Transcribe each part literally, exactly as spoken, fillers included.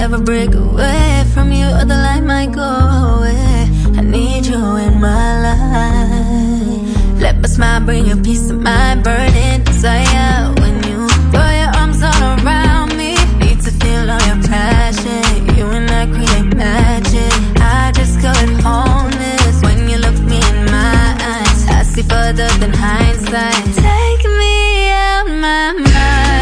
never break away from you, or the light might go away. I need you in my life. Let my smile bring you peace of mind, burning desire. When you throw your arms all around me, need to feel all your passion. You and I create magic. I discovered wholeness when you look me in my eyes. I see further than hindsight. Take me out my mind.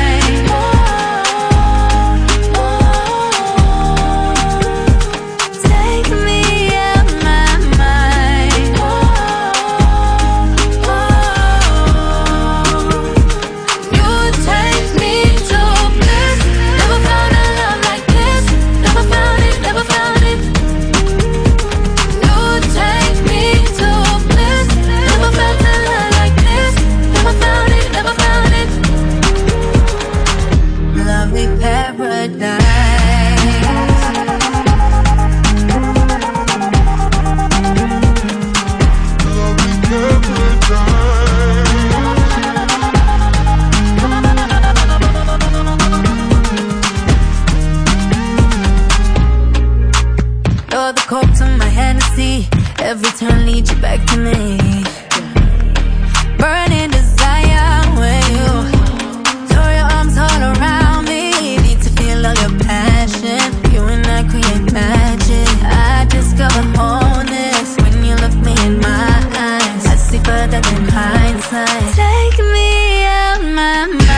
The coke to my Hennessy, every turn leads you back to me. Burning desire when you throw your arms all around me. Need to feel all your passion. You and I create magic. I discover wholeness when you look me in my eyes. I see further than hindsight. Take me out my mind.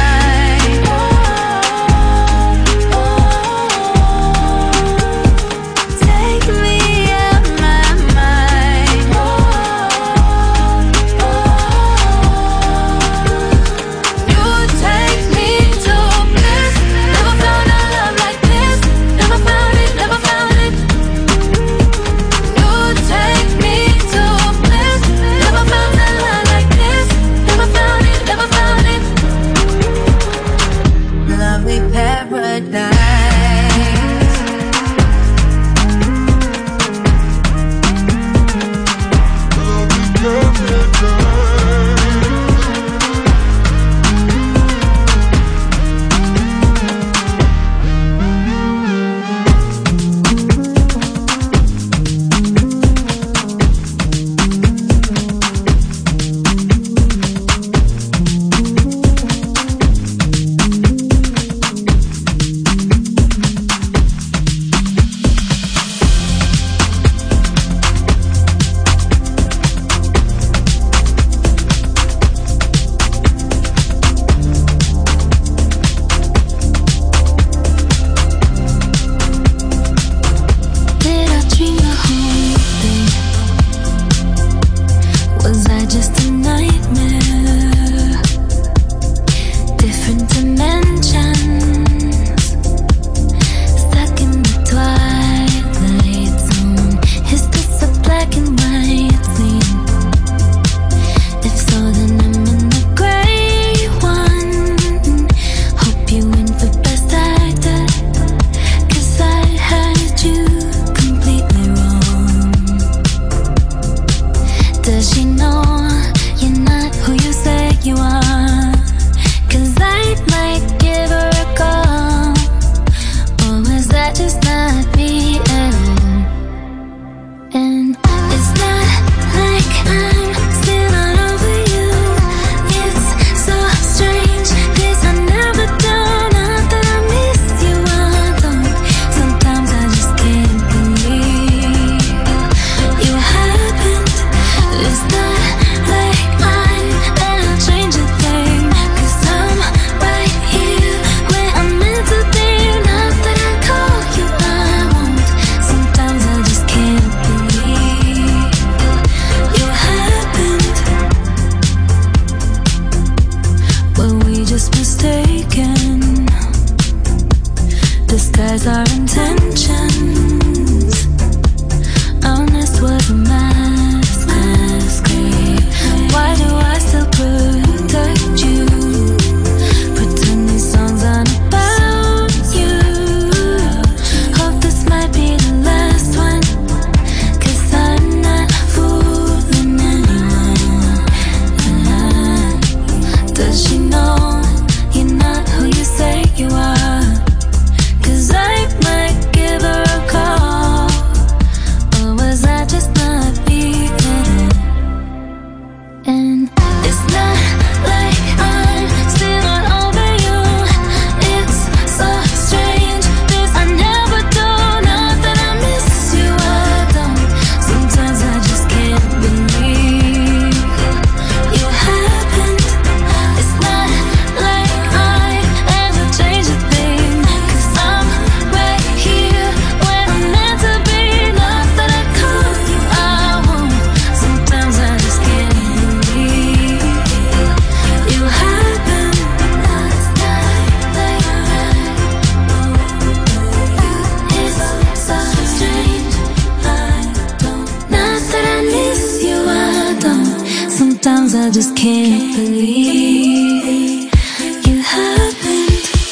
I just can't believe you happened.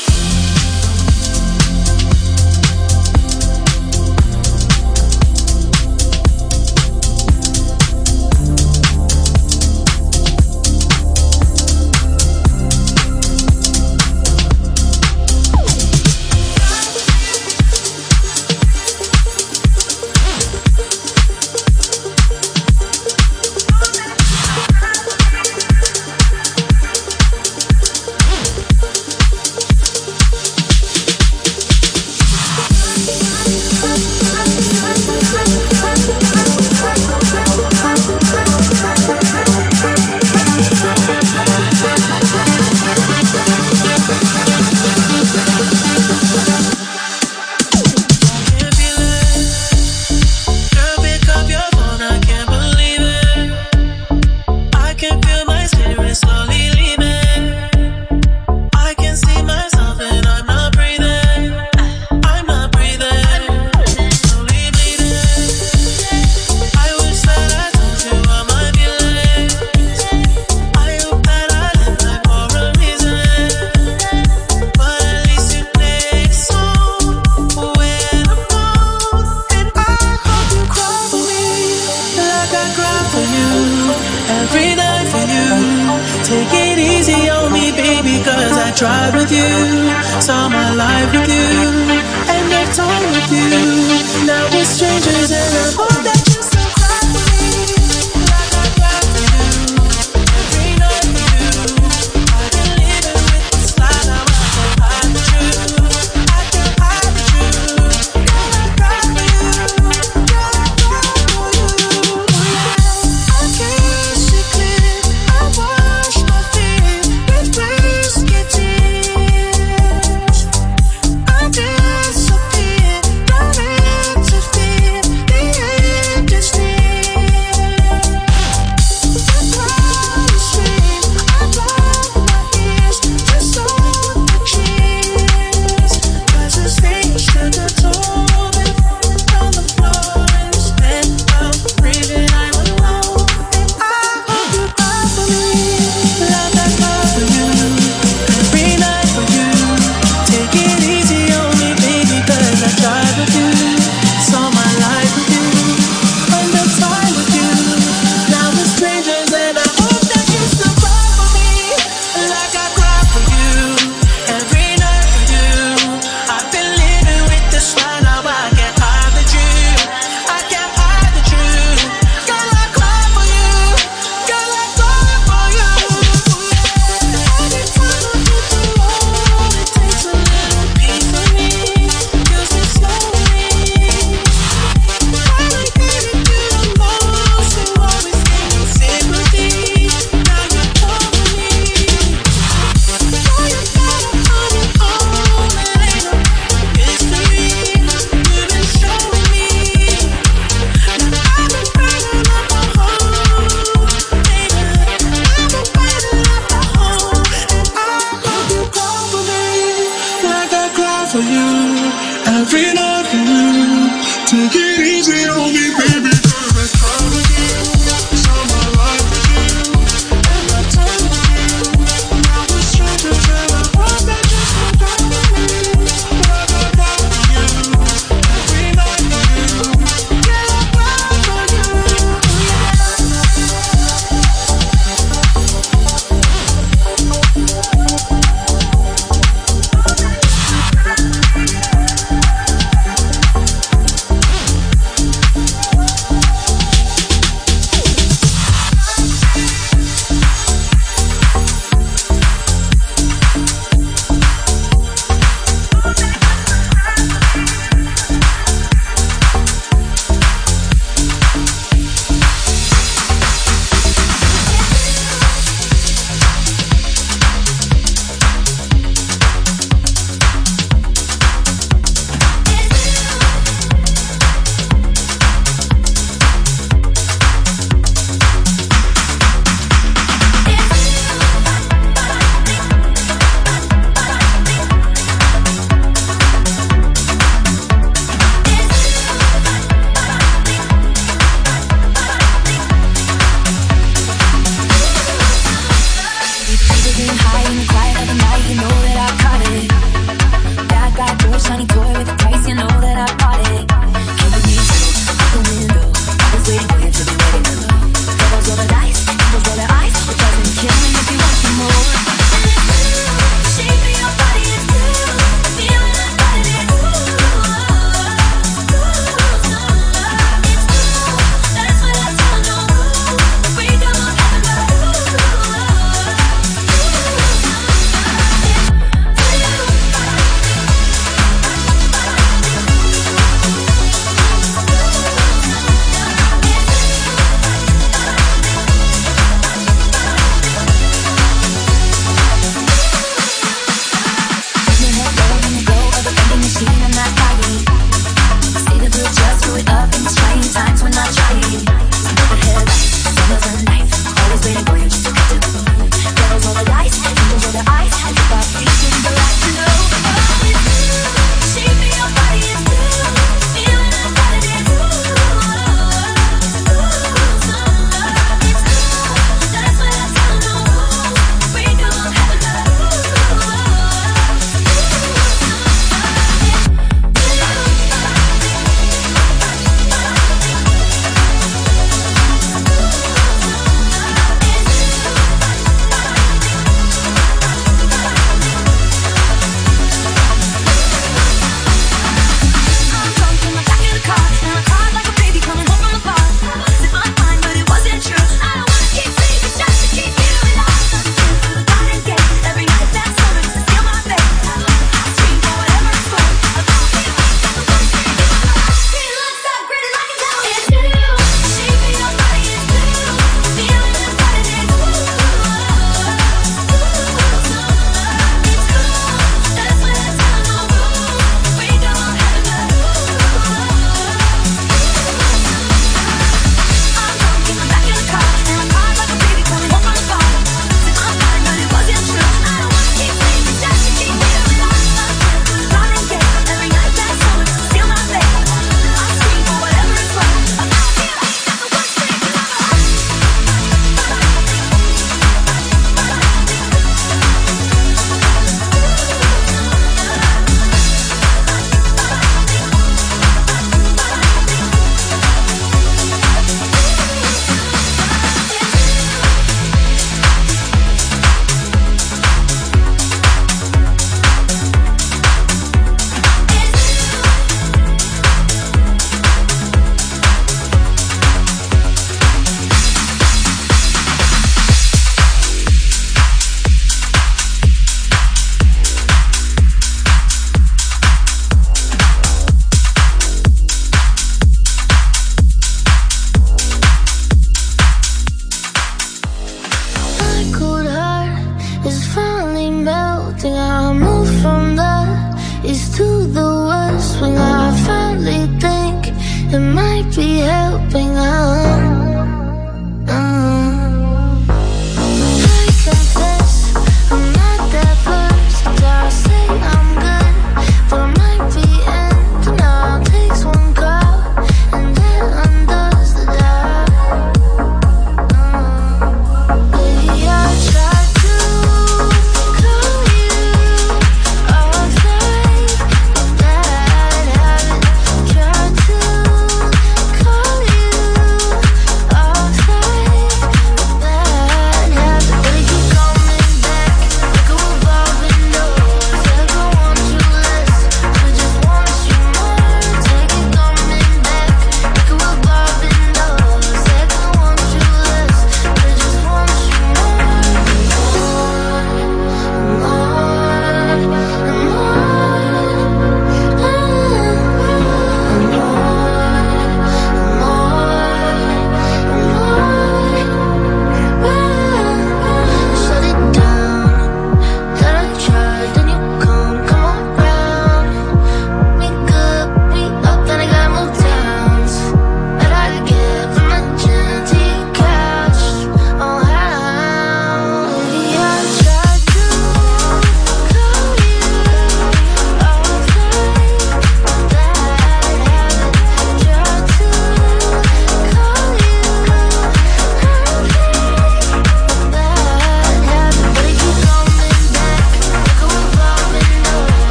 Tried with you, saw my life with you, and I've told with you. Now we're strangers and I hope that you still cry for me, like I cry for you, every night with you. I've been living with this lie, now I can't hide the truth. I can't hide the truth. Girl, I cry for you, girl, I cry for you. I can't see clear, I wash my fear with whiskey tears. I disappear, don't interfere. The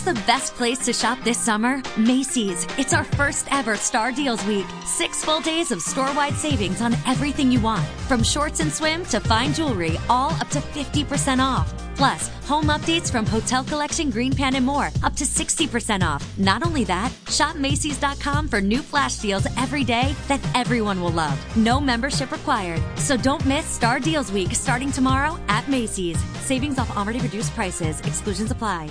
the best place to shop this summer? Macy's. It's our first ever Star Deals Week. Six full days of store-wide savings on everything you want. From shorts and swim to fine jewelry, all up to fifty percent off. Plus, home updates from Hotel Collection, Green Pan, and more, up to sixty percent off. Not only that, shop Macy's dot com for new flash deals every day that everyone will love. No membership required. So don't miss Star Deals Week starting tomorrow at Macy's. Savings off already reduced prices. Exclusions apply.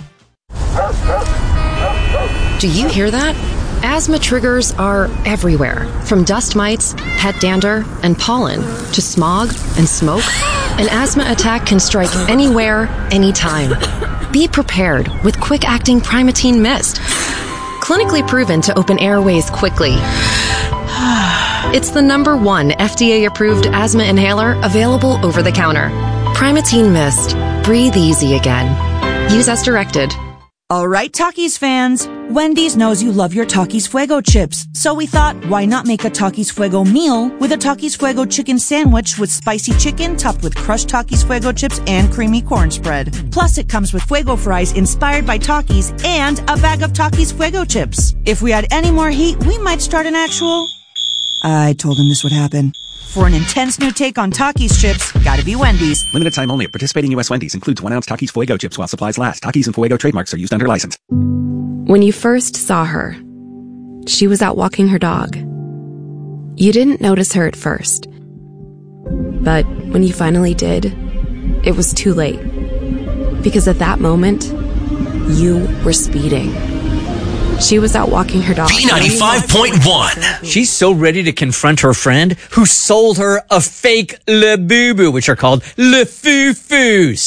Do you hear that? Asthma triggers are everywhere, from dust mites, pet dander, and pollen, to smog and smoke. An asthma attack can strike anywhere, anytime. Be prepared with quick-acting Primatene Mist. Clinically proven to open airways quickly. It's the number one F D A-approved asthma inhaler available over the counter. Primatene Mist. Breathe easy again. Use as directed. All right, Takis fans. Wendy's knows you love your Takis Fuego chips. So we thought, why not make a Takis Fuego meal with a Takis Fuego chicken sandwich with spicy chicken topped with crushed Takis Fuego chips and creamy corn spread. Plus, it comes with Fuego fries inspired by Takis and a bag of Takis Fuego chips. If we had any more heat, we might start an actual... I told him this would happen. For an intense new take on Takis chips, gotta be Wendy's. Limited time only at participating U S Wendy's. Includes one ounce Takis Fuego chips while supplies last. Takis and Fuego trademarks are used under license. When you first saw her, she was out walking her dog. You didn't notice her at first. But when you finally did, it was too late. Because at that moment, you were speeding. She was out walking her dog. B ninety-five point one. She's so ready to confront her friend who sold her a fake Labubu, which are called Le Foo Foos.